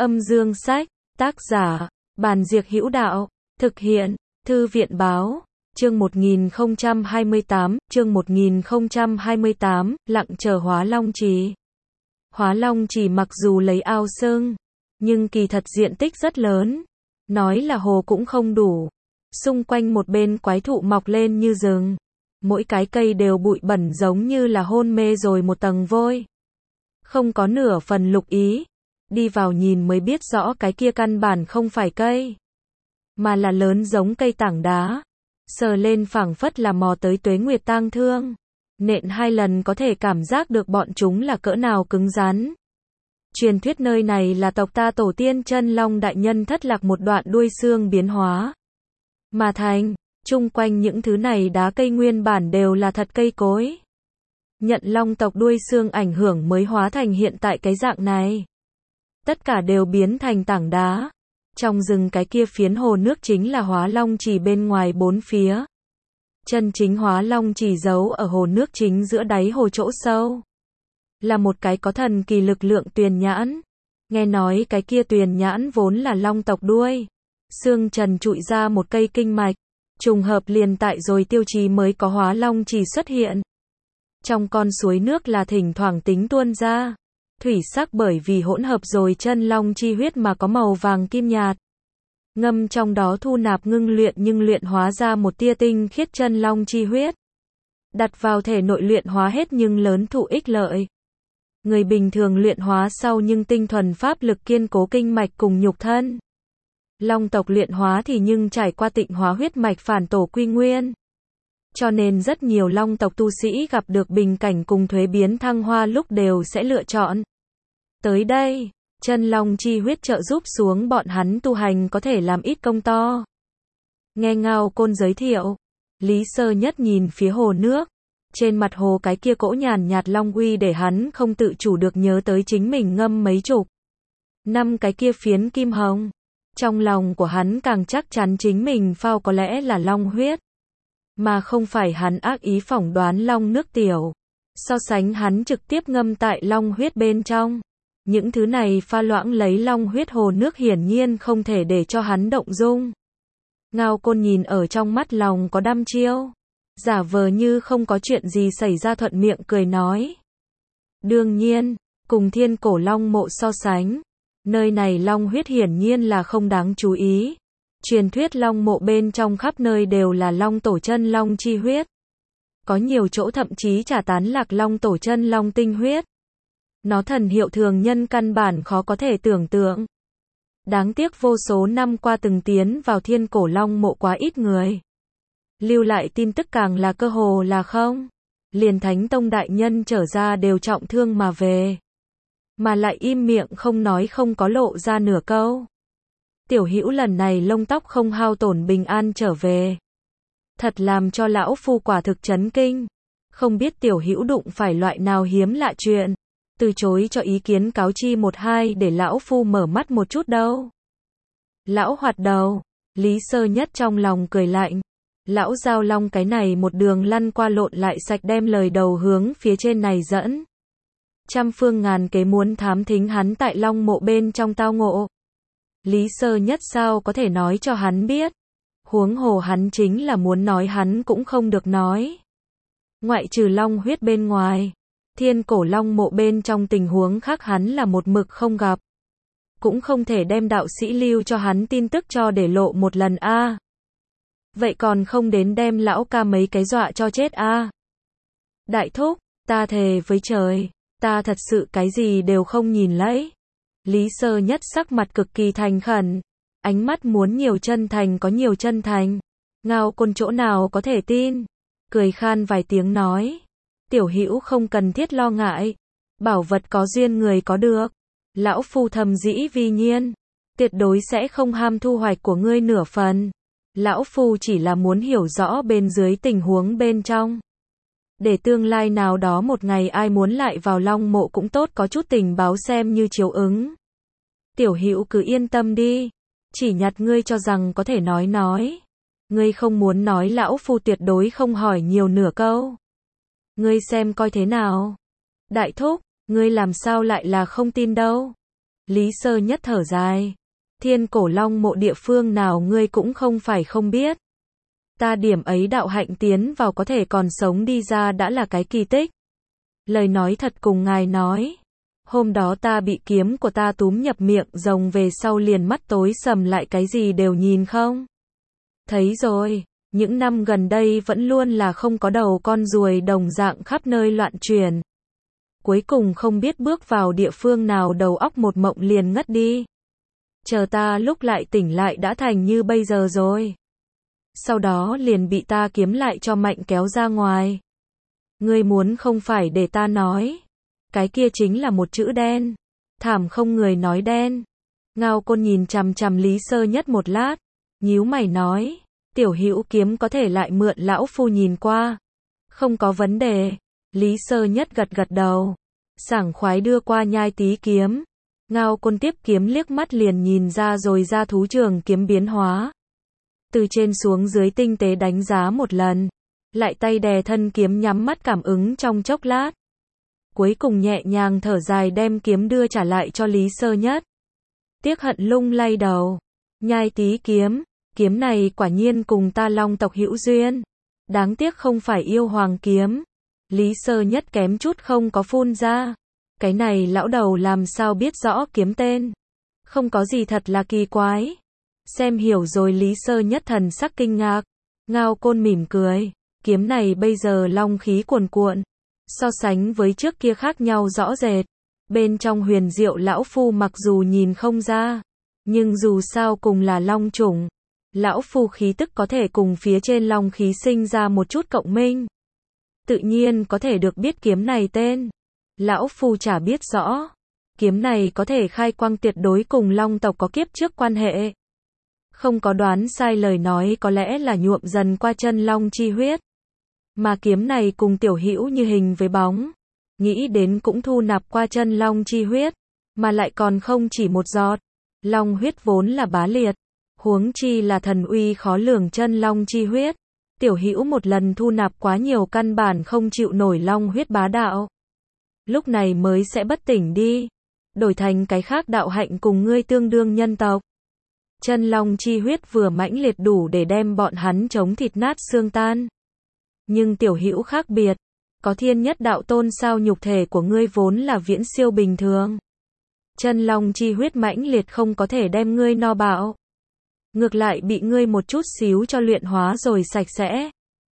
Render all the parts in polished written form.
Âm dương sách, tác giả, Bàn Diệc Hữu Đạo, thực hiện, Thư viện báo, chương 1028, lặng chờ Hóa Long Trì. Hóa Long Trì mặc dù lấy ao xưng, nhưng kỳ thật diện tích rất lớn, nói là hồ cũng không đủ. Xung quanh một bên quái thụ mọc lên như rừng, mỗi cái cây đều bụi bẩn giống như là hôn mê rồi một tầng vôi. Không có nửa phần lục ý, đi vào nhìn mới biết rõ cái kia căn bản không phải cây, mà là lớn giống cây tảng đá. Sờ lên phảng phất là mò tới tuế nguyệt tang thương, nện 2 lần có thể cảm giác được bọn chúng là cỡ nào cứng rắn. Truyền thuyết nơi này là tộc ta tổ tiên Chân Long đại nhân thất lạc một đoạn đuôi xương biến hóa mà thành. Chung quanh những thứ này đá cây nguyên bản đều là thật cây cối, nhận long tộc đuôi xương ảnh hưởng mới hóa thành hiện tại cái dạng này. Tất cả đều biến thành tảng đá. Trong rừng cái kia phiến hồ nước chính là Hóa Long Trì bên ngoài 4 phía. Chân chính Hóa Long Trì giấu ở hồ nước chính giữa đáy hồ chỗ sâu, là một cái có thần kỳ lực lượng tuyền nhãn. Nghe nói cái kia tuyền nhãn vốn là long tộc đuôi xương trần trụi ra một cây kinh mạch, trùng hợp liền tại rồi tiêu chí mới có Hóa Long Trì xuất hiện. Trong con suối nước là thỉnh thoảng tính tuôn ra thủy sắc, bởi vì hỗn hợp rồi chân long chi huyết mà có màu vàng kim nhạt. Ngâm trong đó thu nạp ngưng luyện nhưng luyện hóa ra một tia tinh khiết chân long chi huyết. Đặt vào thể nội luyện hóa hết nhưng lớn thụ ích lợi. Người bình thường luyện hóa sau nhưng tinh thuần pháp lực kiên cố kinh mạch cùng nhục thân. Long tộc luyện hóa thì nhưng trải qua tịnh hóa huyết mạch phản tổ quy nguyên. Cho nên rất nhiều long tộc tu sĩ gặp được bình cảnh cùng thuế biến thăng hoa lúc đều sẽ lựa chọn tới đây. Chân long chi huyết trợ giúp xuống bọn hắn tu hành có thể làm ít công to. Nghe Ngao Côn giới thiệu, Lý Sơ Nhất nhìn phía hồ nước. Trên mặt hồ cái kia cỗ nhàn nhạt long uy để hắn không tự chủ được nhớ tới chính mình ngâm mấy chục năm cái kia phiến kim hồng. Trong lòng của hắn càng chắc chắn chính mình phao có lẽ là long huyết, mà không phải hắn ác ý phỏng đoán long nước tiểu. So sánh hắn trực tiếp ngâm tại long huyết bên trong, những thứ này pha loãng lấy long huyết hồ nước hiển nhiên không thể để cho hắn động dung. Ngao Côn nhìn ở trong mắt lòng có đăm chiêu, giả vờ như không có chuyện gì xảy ra thuận miệng cười nói. Đương nhiên, cùng Thiên Cổ Long Mộ so sánh, nơi này long huyết hiển nhiên là không đáng chú ý. Truyền thuyết long mộ bên trong khắp nơi đều là long tổ chân long chi huyết. Có nhiều chỗ thậm chí trả tán lạc long tổ chân long tinh huyết. Nó thần hiệu thường nhân căn bản khó có thể tưởng tượng. Đáng tiếc vô số năm qua từng tiến vào Thiên Cổ Long Mộ quá ít người. Lưu lại tin tức càng là cơ hồ là không. Liền Thánh Tông đại nhân trở ra đều trọng thương mà về, mà lại im miệng không nói, không có lộ ra nửa câu. Tiểu Hữu lần này lông tóc không hao tổn bình an trở về, thật làm cho lão phu quả thực chấn kinh. Không biết Tiểu Hữu đụng phải loại nào hiếm lạ chuyện, từ chối cho ý kiến cáo chi một hai để lão phu mở mắt một chút đâu. Lão hoạt đầu, Lý Sơ Nhất trong lòng cười lạnh. Lão Giao Long cái này một đường lăn qua lộn lại sạch đem lời đầu hướng phía trên này dẫn. Trăm phương ngàn kế muốn thám thính hắn tại Long Mộ bên trong tao ngộ. Lý Sơ Nhất sao có thể nói cho hắn biết. Huống hồ hắn chính là muốn nói hắn cũng không được nói. Ngoại trừ long huyết bên ngoài, Thiên Cổ Long Mộ bên trong tình huống khác hắn là một mực không gặp. Cũng không thể đem đạo sĩ lưu cho hắn tin tức cho để lộ một lần a. Vậy còn không đến đem lão ca mấy cái dọa cho chết a. Đại thúc, ta thề với trời, ta thật sự cái gì đều không nhìn lấy. Lý Sơ Nhất sắc mặt cực kỳ thành khẩn, ánh mắt muốn nhiều chân thành có nhiều chân thành. Ngao Côn chỗ nào có thể tin, cười khan vài tiếng nói. Tiểu Hữu không cần thiết lo ngại, bảo vật có duyên người có được. Lão phu thầm dĩ vi nhiên, tuyệt đối sẽ không ham thu hoạch của ngươi nửa phần. Lão phu chỉ là muốn hiểu rõ bên dưới tình huống bên trong, để tương lai nào đó một ngày ai muốn lại vào Long Mộ cũng tốt có chút tình báo xem như chiếu ứng. Tiểu Hữu cứ yên tâm đi, chỉ nhặt ngươi cho rằng có thể nói. Ngươi không muốn nói lão phu tuyệt đối không hỏi nhiều nửa câu. Ngươi xem coi thế nào. Đại thúc, ngươi làm sao lại là không tin đâu. Lý Sơ Nhất thở dài. Thiên Cổ Long mộ địa phương nào ngươi cũng không phải không biết. Ta điểm ấy đạo hạnh tiến vào có thể còn sống đi ra đã là cái kỳ tích. Lời nói thật cùng ngài nói. Hôm đó ta bị kiếm của ta túm nhập miệng rồng về sau liền mắt tối sầm lại cái gì đều nhìn không. Thấy rồi, những năm gần đây vẫn luôn là không có đầu con ruồi đồng dạng khắp nơi loạn chuyển. Cuối cùng không biết bước vào địa phương nào đầu óc một mộng liền ngất đi. Chờ ta lúc lại tỉnh lại đã thành như bây giờ rồi. Sau đó liền bị ta kiếm lại cho mạnh kéo ra ngoài. Ngươi muốn không phải để ta nói. Cái kia chính là một chữ đen. Thảm không người nói đen. Ngao Côn nhìn chằm chằm Lý Sơ Nhất một lát. Nhíu mày nói. Tiểu hữu kiếm có thể lại mượn lão phu nhìn qua. Không có vấn đề. Lý Sơ Nhất gật gật đầu. Sảng khoái đưa qua Nhai Tý kiếm. Ngao Côn tiếp kiếm liếc mắt liền nhìn ra rồi ra thú trường kiếm biến hóa. Từ trên xuống dưới tinh tế đánh giá một lần. Lại tay đè thân kiếm nhắm mắt cảm ứng trong chốc lát. Cuối cùng nhẹ nhàng thở dài đem kiếm đưa trả lại cho Lý Sơ Nhất. Tiếc hận lung lay đầu. Nhai Tý kiếm. Kiếm này quả nhiên cùng ta Long tộc hữu duyên. Đáng tiếc không phải yêu hoàng kiếm. Lý Sơ Nhất kém chút không có phun ra. Cái này lão đầu làm sao biết rõ kiếm tên. Không có gì thật là kỳ quái. Xem hiểu rồi Lý Sơ Nhất thần sắc kinh ngạc. Ngao Côn mỉm cười. Kiếm này bây giờ long khí cuồn cuộn. So sánh với trước kia khác nhau rõ rệt. Bên trong huyền diệu lão phu mặc dù nhìn không ra. Nhưng dù sao cùng là long chủng. Lão phu khí tức có thể cùng phía trên long khí sinh ra một chút cộng minh. Tự nhiên có thể được biết kiếm này tên. Lão phu chả biết rõ. Kiếm này có thể khai quang tuyệt đối cùng long tộc có kiếp trước quan hệ. Không có đoán sai lời nói có lẽ là nhuộm dần qua chân long chi huyết. Mà kiếm này cùng tiểu hữu như hình với bóng. Nghĩ đến cũng thu nạp qua chân long chi huyết. Mà lại còn không chỉ một giọt. Long huyết vốn là bá liệt. Huống chi là thần uy khó lường chân long chi huyết. Tiểu hữu một lần thu nạp quá nhiều căn bản không chịu nổi long huyết bá đạo. Lúc này mới sẽ bất tỉnh đi. Đổi thành cái khác đạo hạnh cùng ngươi tương đương nhân tộc. Chân long chi huyết vừa mãnh liệt đủ để đem bọn hắn chống thịt nát xương tan. Nhưng tiểu hữu khác biệt. Có thiên nhất đạo tôn sao nhục thể của ngươi vốn là viễn siêu bình thường. Chân long chi huyết mãnh liệt không có thể đem ngươi no bạo. Ngược lại bị ngươi một chút xíu cho luyện hóa rồi sạch sẽ.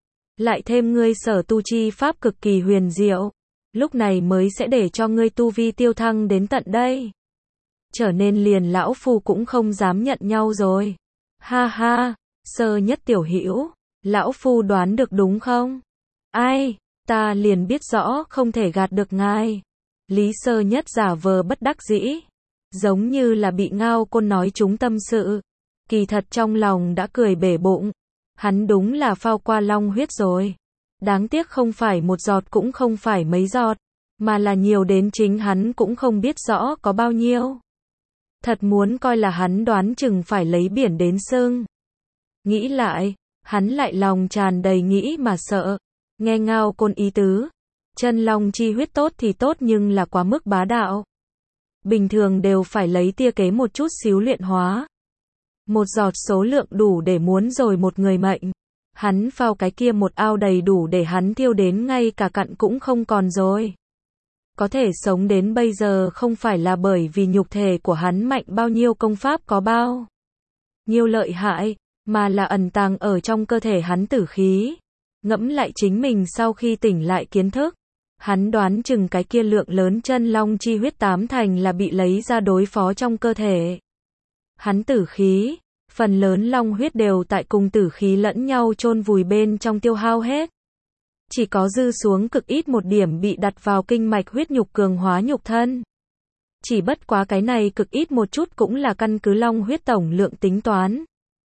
Lại thêm ngươi sở tu chi pháp cực kỳ huyền diệu. Lúc này mới sẽ để cho ngươi tu vi tiêu thăng đến tận đây. Trở nên liền lão phu cũng không dám nhận nhau rồi. Ha ha, Sơ Nhất tiểu hữu, lão phu đoán được đúng không? Ai, ta liền biết rõ không thể gạt được ngài. Lý Sơ Nhất giả vờ bất đắc dĩ. Giống như là bị Ngao Côn nói trúng tâm sự. Kỳ thật trong lòng đã cười bể bụng. Hắn đúng là phao qua long huyết rồi. Đáng tiếc không phải một giọt cũng không phải mấy giọt. Mà là nhiều đến chính hắn cũng không biết rõ có bao nhiêu. Thật muốn coi là hắn đoán chừng phải lấy biển đến sưng. Nghĩ lại, hắn lại lòng tràn đầy nghĩ mà sợ. Nghe Ngao Côn ý tứ. Chân long chi huyết tốt thì tốt nhưng là quá mức bá đạo. Bình thường đều phải lấy tia kế một chút xíu luyện hóa. Một giọt số lượng đủ để muốn rồi một người mệnh. Hắn phao cái kia một ao đầy đủ để hắn tiêu đến ngay cả cặn cũng không còn rồi. Có thể sống đến bây giờ không phải là bởi vì nhục thể của hắn mạnh bao nhiêu công pháp có bao nhiêu lợi hại, mà là ẩn tàng ở trong cơ thể hắn tử khí. Ngẫm lại chính mình sau khi tỉnh lại kiến thức. Hắn đoán chừng cái kia lượng lớn chân long chi huyết 80% là bị lấy ra đối phó trong cơ thể. Hắn tử khí, phần lớn long huyết đều tại cùng tử khí lẫn nhau chôn vùi bên trong tiêu hao hết. Chỉ có dư xuống cực ít một điểm bị đặt vào kinh mạch huyết nhục cường hóa nhục thân. Chỉ bất quá cái này cực ít một chút cũng là căn cứ long huyết tổng lượng tính toán.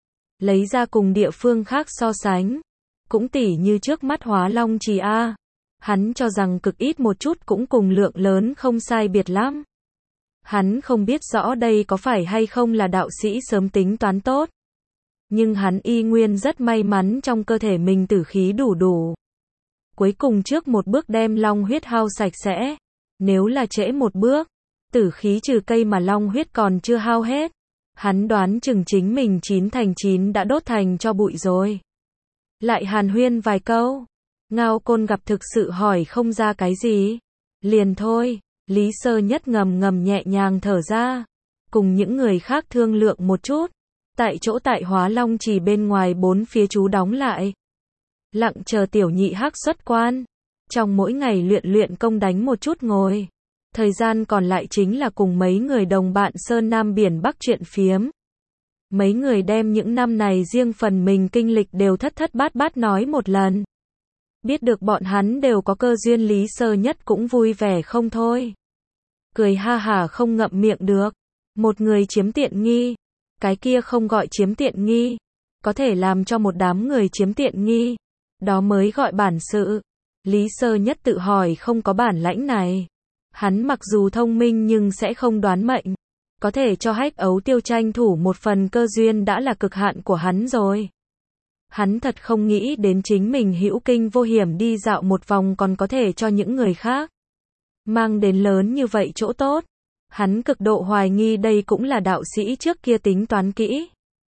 Lấy ra cùng địa phương khác so sánh. Cũng tỉ như trước mắt Hóa Long Trì A. Hắn cho rằng cực ít một chút cũng cùng lượng lớn không sai biệt lắm. Hắn không biết rõ đây có phải hay không là đạo sĩ sớm tính toán tốt. Nhưng hắn y nguyên rất may mắn trong cơ thể mình tử khí đủ. Cuối cùng trước một bước đem long huyết hao sạch sẽ. Nếu là trễ một bước, Tử khí trừ cây mà long huyết còn chưa hao hết. Hắn đoán chừng chính mình 9 thành 9 đã đốt thành cho bụi rồi. Lại hàn huyên vài câu. Ngao Côn gặp thực sự hỏi không ra cái gì. Liền thôi, Lý Sơ Nhất ngầm ngầm nhẹ nhàng thở ra. Cùng những người khác thương lượng một chút. Tại chỗ tại Hóa Long Trì bên ngoài 4 phía chú đóng lại. Lặng chờ tiểu nhị hắc xuất quan. Trong mỗi ngày luyện luyện công đánh một chút ngồi. Thời gian còn lại chính là cùng mấy người đồng bạn Sơn Nam Biển Bắc chuyện phiếm. Mấy người đem những năm này riêng phần mình kinh lịch đều thất thất bát bát nói một lần. Biết được bọn hắn đều có cơ duyên, Lý Sơ Nhất cũng vui vẻ không thôi. Cười ha hả không ngậm miệng được. Một người chiếm tiện nghi. Cái kia không gọi chiếm tiện nghi. Có thể làm cho một đám người chiếm tiện nghi. Đó mới gọi bản sự. Lý Sơ Nhất tự hỏi không có bản lãnh này. Hắn mặc dù thông minh nhưng sẽ không đoán mệnh. Có thể cho Hách Ấu Tiêu tranh thủ một phần cơ duyên đã là cực hạn của hắn rồi. Hắn thật không nghĩ đến chính mình hữu kinh vô hiểm đi dạo một vòng còn có thể cho những người khác mang đến lớn như vậy chỗ tốt. Hắn cực độ hoài nghi đây cũng là đạo sĩ trước kia tính toán kỹ.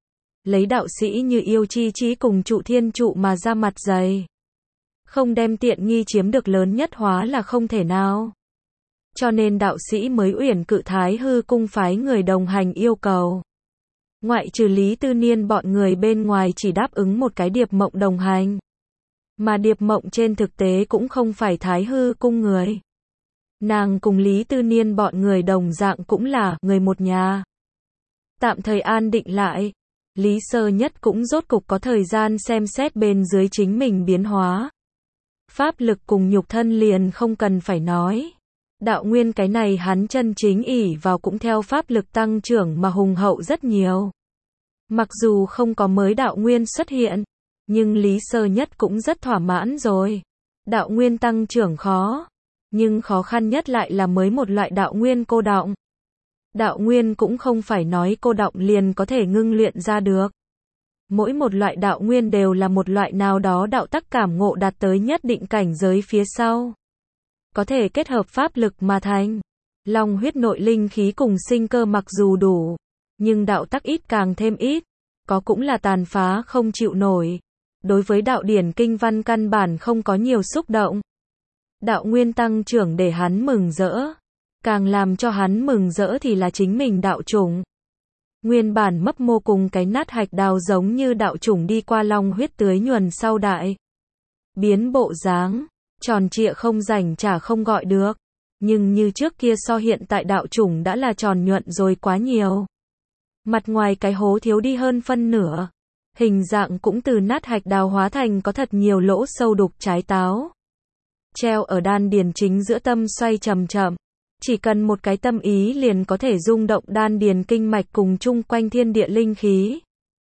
Lấy đạo sĩ như Yêu Chi Chí cùng Trụ Thiên Trụ mà ra mặt dày. Không đem tiện nghi chiếm được lớn nhất hóa là không thể nào. Cho nên đạo sĩ mới uyển cự Thái Hư cung phái người đồng hành yêu cầu. Ngoại trừ Lý Tư Niên bọn người bên ngoài chỉ đáp ứng một cái Điệp Mộng đồng hành. Mà Điệp Mộng trên thực tế cũng không phải Thái Hư cung người. Nàng cùng Lý Tư Niên bọn người đồng dạng cũng là người một nhà. Tạm thời an định lại, Lý Sơ Nhất cũng rốt cục có thời gian xem xét bên dưới chính mình biến hóa. Pháp lực cùng nhục thân liền không cần phải nói. Đạo nguyên cái này hắn chân chính ỷ vào cũng theo pháp lực tăng trưởng mà hùng hậu rất nhiều. Mặc dù không có mới đạo nguyên xuất hiện, nhưng Lý Sơ Nhất cũng rất thỏa mãn rồi. Đạo nguyên tăng trưởng khó, nhưng khó khăn nhất lại là mới một loại đạo nguyên cô đọng. Đạo nguyên cũng không phải nói cô đọng liền có thể ngưng luyện ra được. Mỗi một loại đạo nguyên đều là một loại nào đó đạo tắc cảm ngộ đạt tới nhất định cảnh giới phía sau. Có thể kết hợp pháp lực mà thành. Long huyết nội linh khí cùng sinh cơ mặc dù đủ, nhưng đạo tắc ít càng thêm ít. Có cũng là tàn phá không chịu nổi. Đối với đạo điển kinh văn căn bản không có nhiều xúc động. Đạo nguyên tăng trưởng để hắn mừng rỡ. Càng làm cho hắn mừng rỡ thì là chính mình đạo chủng. Nguyên bản mấp mô cùng cái nát hạch đào giống như đạo chủng đi qua long huyết tưới nhuần sau đại. Biến bộ dáng, tròn trịa không rảnh chả không gọi được. Nhưng như trước kia so hiện tại đạo chủng đã là tròn nhuận rồi quá nhiều. Mặt ngoài cái hố thiếu đi hơn phân nửa. Hình dạng cũng từ nát hạch đào hóa thành có thật nhiều lỗ sâu đục trái táo. Treo ở đan điền chính giữa tâm xoay chậm chậm. Chỉ cần một cái tâm ý liền có thể rung động đan điền kinh mạch cùng chung quanh thiên địa linh khí.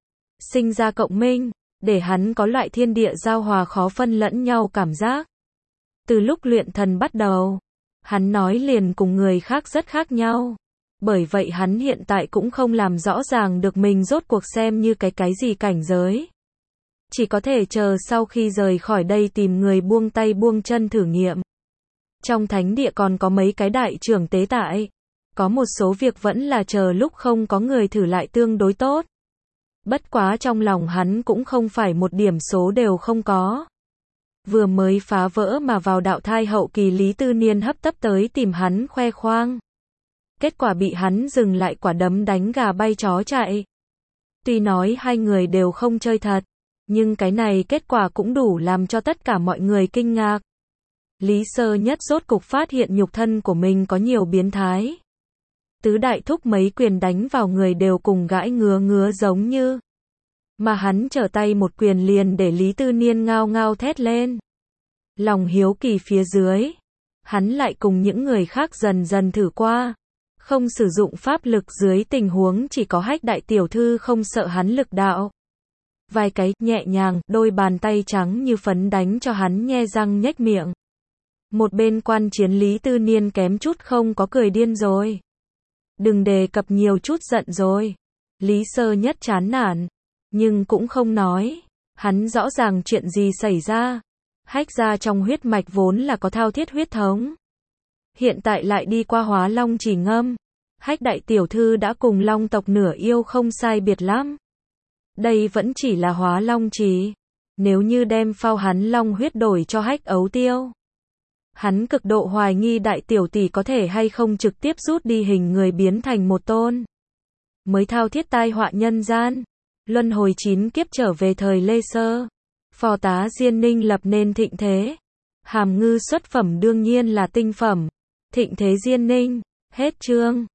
Sinh ra cộng minh, để hắn có loại thiên địa giao hòa khó phân lẫn nhau cảm giác. Từ lúc luyện thần bắt đầu, hắn nói liền cùng người khác rất khác nhau. Bởi vậy hắn hiện tại cũng không làm rõ ràng được mình rốt cuộc xem như cái gì cảnh giới. Chỉ có thể chờ sau khi rời khỏi đây tìm người buông tay buông chân thử nghiệm. Trong thánh địa còn có mấy cái đại trưởng tế tại. Có một số việc vẫn là chờ lúc không có người thử lại tương đối tốt. Bất quá trong lòng hắn cũng không phải một điểm số đều không có. Vừa mới phá vỡ mà vào đạo thai hậu kỳ Lý Tư Niên hấp tấp tới tìm hắn khoe khoang. Kết quả bị hắn dừng lại quả đấm đánh gà bay chó chạy. Tuy nói hai người đều không chơi thật, nhưng cái này kết quả cũng đủ làm cho tất cả mọi người kinh ngạc. Lý Sơ Nhất rốt cục phát hiện nhục thân của mình có nhiều biến thái. Tứ đại thúc mấy quyền đánh vào người đều cùng gãi ngứa giống như. Mà hắn trở tay một quyền liền để Lý Tư Niên ngao ngao thét lên. Lòng hiếu kỳ phía dưới. Hắn lại cùng những người khác dần dần thử qua. Không sử dụng pháp lực dưới tình huống chỉ có Hách đại tiểu thư không sợ hắn lực đạo. Vài cái nhẹ nhàng, đôi bàn tay trắng như phấn đánh cho hắn nhe răng nhếch miệng. Một bên quan chiến Lý Tư Niên kém chút không có cười điên rồi. Đừng đề cập nhiều chút giận rồi. Lý Sơ Nhất chán nản, nhưng cũng không nói. Hắn rõ ràng chuyện gì xảy ra. Hách gia trong huyết mạch vốn là có thao thiết huyết thống. hiện tại lại đi qua Hóa Long Chỉ ngâm. Hách đại tiểu thư đã cùng Long tộc nửa yêu không sai biệt lắm. Đây vẫn chỉ là Hóa Long Chỉ. Nếu như đem phao hắn long huyết đổi cho Hách Ấu Tiêu, hắn cực độ hoài nghi đại tiểu tỷ có thể hay không trực tiếp rút đi hình người biến thành một tôn mới thao thiết tai họa nhân gian. Luân hồi 9 kiếp trở về thời Lê Sơ, phò tá Diên Ninh lập nên thịnh thế. Hàm ngư xuất phẩm đương nhiên là tinh phẩm. Thịnh thế Diên Ninh. Hết chương.